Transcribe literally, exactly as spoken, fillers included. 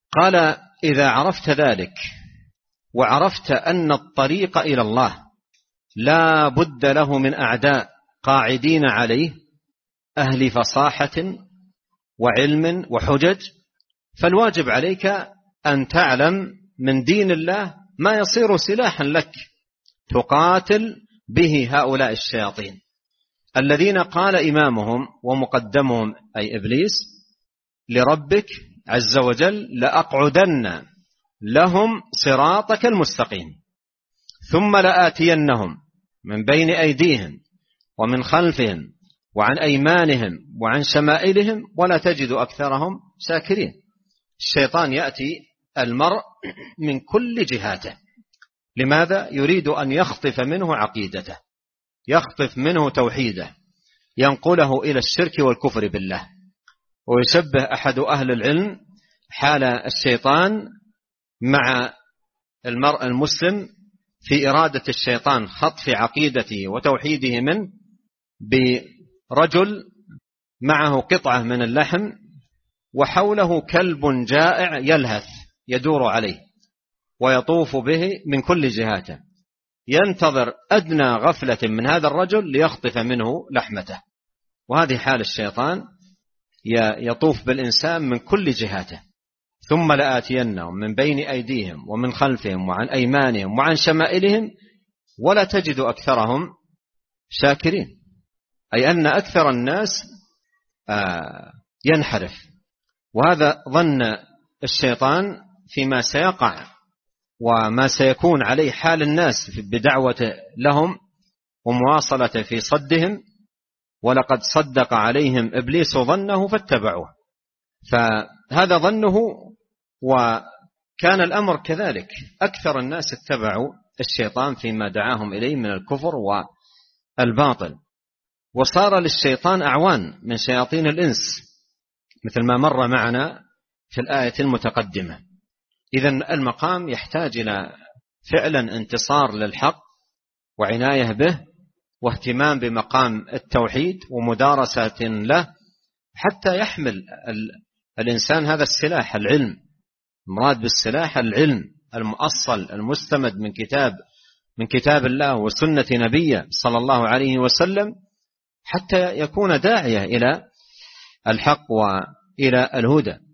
قال: إذا عرفت ذلك وعرفت أن الطريق إلى الله لا بد له من أعداء قاعدين عليه أهل فصاحة وعلم وحجج، فالواجب عليك أن تعلم من دين الله ما يصير سلاحا لك تقاتل به هؤلاء الشياطين الذين قال إمامهم ومقدمهم أي إبليس لربك عز وجل: لأقعدن لهم صراطك المستقيم ثم لآتينهم من بين أيديهم ومن خلفهم وعن أيمانهم وعن شمائلهم ولا تجد أكثرهم شاكرين. الشيطان يأتي المرء من كل جهاته. لماذا؟ يريد أن يخطف منه عقيدته، يخطف منه توحيده، ينقله إلى الشرك والكفر بالله. ويشبه أحد أهل العلم حال الشيطان مع المرء المسلم في إرادة الشيطان خطف عقيدته وتوحيده منه برجل معه قطعة من اللحم وحوله كلب جائع يلهث يدور عليه ويطوف به من كل جهاته، ينتظر أدنى غفلة من هذا الرجل ليخطف منه لحمته. وهذه حال الشيطان، يطوف بالإنسان من كل جهاته. ثم لآتينهم من بين أيديهم ومن خلفهم وعن أيمانهم وعن شمائلهم ولا تجد أكثرهم شاكرين، أي أن أكثر الناس ينحرف. وهذا ظن الشيطان فيما سيقع وما سيكون عليه حال الناس بدعوة لهم ومواصلة في صدهم، ولقد صدق عليهم إبليس ظنه فاتبعوه. فهذا ظنه، وكان الأمر كذلك، أكثر الناس اتبعوا الشيطان فيما دعاهم إليه من الكفر والباطل، وصار للشيطان أعوان من شياطين الإنس مثل ما مر معنا في الآية المتقدمة. إذن المقام يحتاج إلى فعلا انتصار للحق وعناية به واهتمام بمقام التوحيد ومدارسة له حتى يحمل الإنسان هذا السلاح، العلم. مراد بالسلاح العلم المؤصل المستمد من كتاب من كتاب الله وسنة نبيه صلى الله عليه وسلم، حتى يكون داعية إلى الحق وإلى الهدى.